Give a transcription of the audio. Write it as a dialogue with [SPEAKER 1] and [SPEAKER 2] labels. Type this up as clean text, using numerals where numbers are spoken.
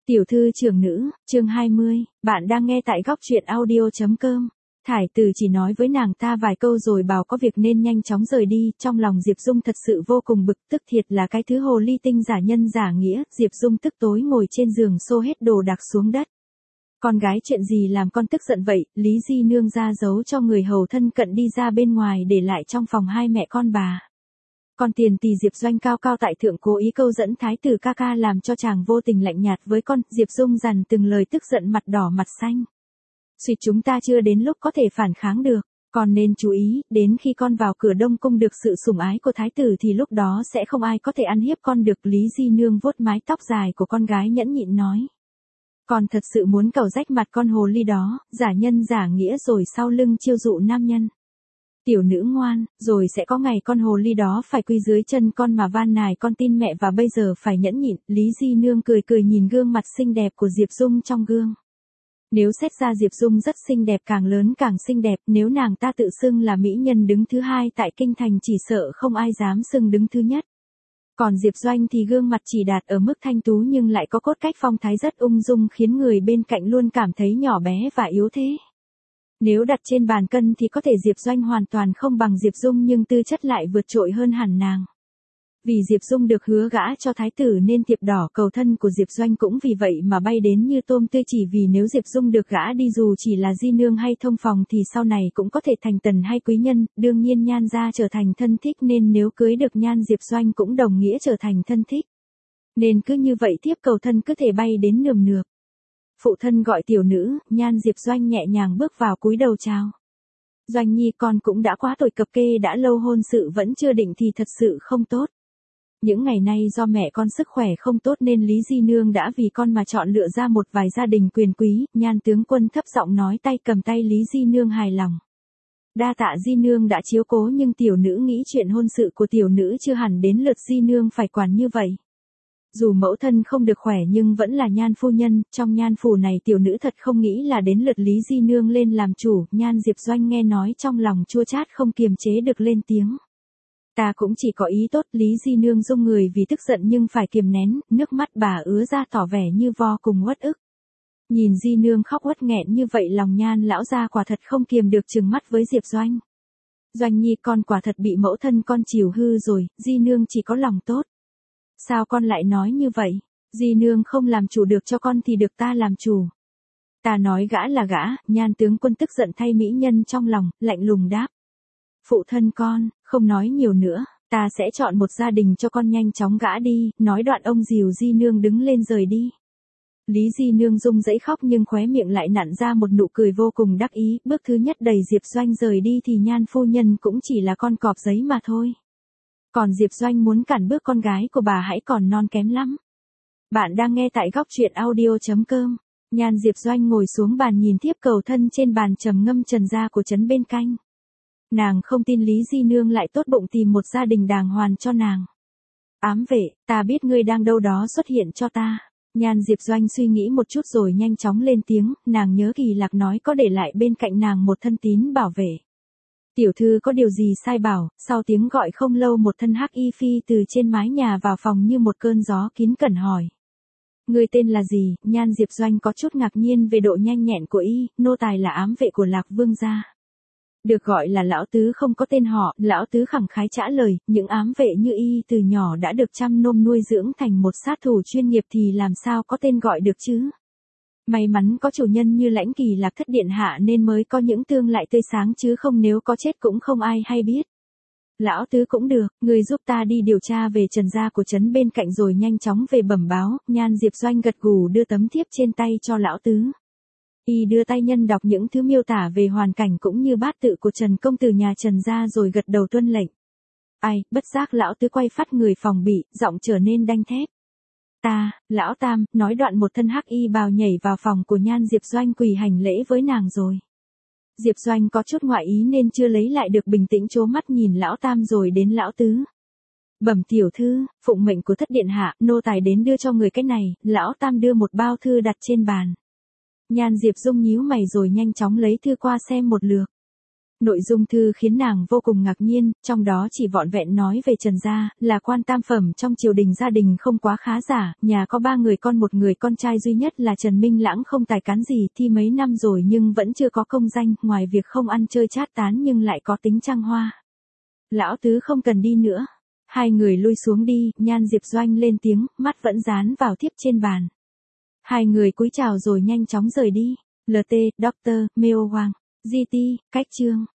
[SPEAKER 1] Tiểu thư trưởng nữ, chương 20, bạn đang nghe tại góc truyện audio.com. Thải Từ chỉ nói với nàng ta vài câu rồi bảo có việc nên nhanh chóng rời đi, trong lòng Diệp Dung thật sự vô cùng bực tức, thiệt là cái thứ hồ ly tinh giả nhân giả nghĩa. Diệp Dung tức tối ngồi trên giường xô hết đồ đạc xuống đất. Con gái chuyện gì làm con tức giận vậy? Lý Di Nương ra giấu cho người hầu thân cận đi ra bên ngoài để lại trong phòng hai mẹ con bà. Còn Tiền Tỳ Diệp Doanh cao cao tại thượng cố ý câu dẫn Thái tử ca ca làm cho chàng vô tình lạnh nhạt với con. Diệp Dung dằn từng lời tức giận mặt đỏ mặt xanh. Suýt chúng ta chưa đến lúc có thể phản kháng được, còn nên chú ý, đến khi con vào cửa Đông Cung được sự sủng ái của Thái tử thì lúc đó sẽ không ai có thể ăn hiếp con được. Lý Di Nương vuốt mái tóc dài của con gái nhẫn nhịn nói. Con thật sự muốn càu rách mặt con hồ ly đó, giả nhân giả nghĩa rồi sau lưng chiêu dụ nam nhân. Tiểu nữ ngoan, rồi sẽ có ngày con hồ ly đó phải quỳ dưới chân con mà van nài con tin mẹ và bây giờ phải nhẫn nhịn. Lý Di Nương cười cười nhìn gương mặt xinh đẹp của Diệp Dung trong gương. Nếu xét ra Diệp Dung rất xinh đẹp, càng lớn càng xinh đẹp, nếu nàng ta tự xưng là mỹ nhân đứng thứ hai tại kinh thành chỉ sợ không ai dám xưng đứng thứ nhất. Còn Diệp Doanh thì gương mặt chỉ đạt ở mức thanh tú nhưng lại có cốt cách phong thái rất ung dung khiến người bên cạnh luôn cảm thấy nhỏ bé và yếu thế. Nếu đặt trên bàn cân thì có thể Diệp Doanh hoàn toàn không bằng Diệp Dung nhưng tư chất lại vượt trội hơn hẳn nàng. Vì Diệp Dung được hứa gả cho Thái tử nên thiệp đỏ cầu thân của Diệp Doanh cũng vì vậy mà bay đến như tôm tươi, chỉ vì nếu Diệp Dung được gả đi dù chỉ là di nương hay thông phòng thì sau này cũng có thể thành tần hay quý nhân, đương nhiên Nhan gia trở thành thân thích nên nếu cưới được Nhan Diệp Doanh cũng đồng nghĩa trở thành thân thích. Nên cứ như vậy thiếp cầu thân cứ thể bay đến nườm nượp. Phụ thân gọi tiểu nữ, Nhan Diệp Doanh nhẹ nhàng bước vào cúi đầu chào. Doanh nhi con cũng đã quá tuổi cập kê, đã lâu hôn sự vẫn chưa định thì thật sự không tốt. Những ngày nay do mẹ con sức khỏe không tốt nên Lý Di Nương đã vì con mà chọn lựa ra một vài gia đình quyền quý. Nhan tướng quân thấp giọng nói, tay cầm tay Lý Di Nương hài lòng. Đa tạ Di Nương đã chiếu cố nhưng tiểu nữ nghĩ chuyện hôn sự của tiểu nữ chưa hẳn đến lượt Di Nương phải quản như vậy. Dù mẫu thân không được khỏe nhưng vẫn là Nhan phu nhân, trong Nhan phủ này tiểu nữ thật không nghĩ là đến lượt Lý Di Nương lên làm chủ. Nhan Diệp Doanh nghe nói trong lòng chua chát không kiềm chế được lên tiếng. Ta cũng chỉ có ý tốt. Lý Di Nương rung người vì tức giận nhưng phải kiềm nén, nước mắt bà ứa ra tỏ vẻ như vô cùng uất ức. Nhìn Di Nương khóc uất nghẹn như vậy lòng Nhan lão gia quả thật không kiềm được trừng mắt với Diệp Doanh. Doanh nhi con quả thật bị mẫu thân con chiều hư rồi, Di Nương chỉ có lòng tốt. Sao con lại nói như vậy? Di Nương không làm chủ được cho con thì được ta làm chủ. Ta nói gã là gã. Nhan tướng quân tức giận thay mỹ nhân trong lòng, lạnh lùng đáp. Phụ thân con, không nói nhiều nữa, ta sẽ chọn một gia đình cho con, nhanh chóng gã đi. Nói đoạn ông dìu Di Nương đứng lên rời đi. Lý Di Nương rung rẫy khóc nhưng khóe miệng lại nặn ra một nụ cười vô cùng đắc ý. Bước thứ nhất đẩy Diệp Doanh rời đi thì Nhan phu nhân cũng chỉ là con cọp giấy mà thôi. Còn Diệp Doanh muốn cản bước con gái của bà hãy còn non kém lắm. Bạn đang nghe tại góc truyện audio.com. Nhan Diệp Doanh ngồi xuống bàn nhìn thiếp cầu thân trên bàn trầm ngâm trần gia của trấn bên cạnh. Nàng không tin Lý Di Nương lại tốt bụng tìm một gia đình đàng hoàng cho nàng. Ám vệ, ta biết ngươi đang đâu đó, xuất hiện cho ta. Nhan Diệp Doanh suy nghĩ một chút rồi nhanh chóng lên tiếng, nàng nhớ Kỳ Lạc nói có để lại bên cạnh nàng một thân tín bảo vệ. Tiểu thư có điều gì sai bảo? Sau tiếng gọi không lâu một thân hắc y phi từ trên mái nhà vào phòng như một cơn gió kín cẩn hỏi. Người tên là gì? Nhan Diệp Doanh có chút ngạc nhiên về độ nhanh nhẹn của y, nô tài là ám vệ của Lạc Vương gia. Được gọi là lão tứ không có tên họ. Lão tứ khẳng khái trả lời, những ám vệ như y từ nhỏ đã được chăm nom nuôi dưỡng thành một sát thủ chuyên nghiệp thì làm sao có tên gọi được chứ? May mắn có chủ nhân như Lãnh Kỳ Lạc thất điện hạ nên mới có những tương lại tươi sáng chứ không nếu có chết cũng không ai hay biết. Lão tứ cũng được, người giúp ta đi điều tra về trần gia của trấn bên cạnh rồi nhanh chóng về bẩm báo. Nhan Diệp Doanh gật gù đưa tấm thiếp trên tay cho lão tứ. Y đưa tay nhân đọc những thứ miêu tả về hoàn cảnh cũng như bát tự của Trần công tử nhà Trần gia rồi gật đầu tuân lệnh. Ai, bất giác lão tứ quay phát người phòng bị, giọng trở nên đanh thép. Ta, lão tam, nói đoạn một thân hắc y bào nhảy vào phòng của Nhan Diệp Doanh quỳ hành lễ với nàng rồi. Diệp Doanh có chút ngoại ý nên chưa lấy lại được bình tĩnh, trố mắt nhìn lão tam rồi đến lão tứ. Bẩm tiểu thư, phụng mệnh của thất điện hạ, nô tài đến đưa cho người cái này. Lão tam đưa một bao thư đặt trên bàn. Nhan Diệp Dung nhíu mày rồi nhanh chóng lấy thư qua xem một lượt. Nội dung thư khiến nàng vô cùng ngạc nhiên, trong đó chỉ vọn vẹn nói về Trần gia, là quan tam phẩm trong triều đình, gia đình không quá khá giả, nhà có 3 người con, một người con trai duy nhất là Trần Minh Lãng không tài cán gì, thi mấy năm rồi nhưng vẫn chưa có công danh, ngoài việc không ăn chơi chát tán nhưng lại có tính trăng hoa. Lão tứ không cần đi nữa. Hai người lui xuống đi, Nhan Diệp Doanh lên tiếng, mắt vẫn dán vào thiếp trên bàn. Hai người cúi chào rồi nhanh chóng rời đi. LT, Dr. Meo Wang, GT, cách chương.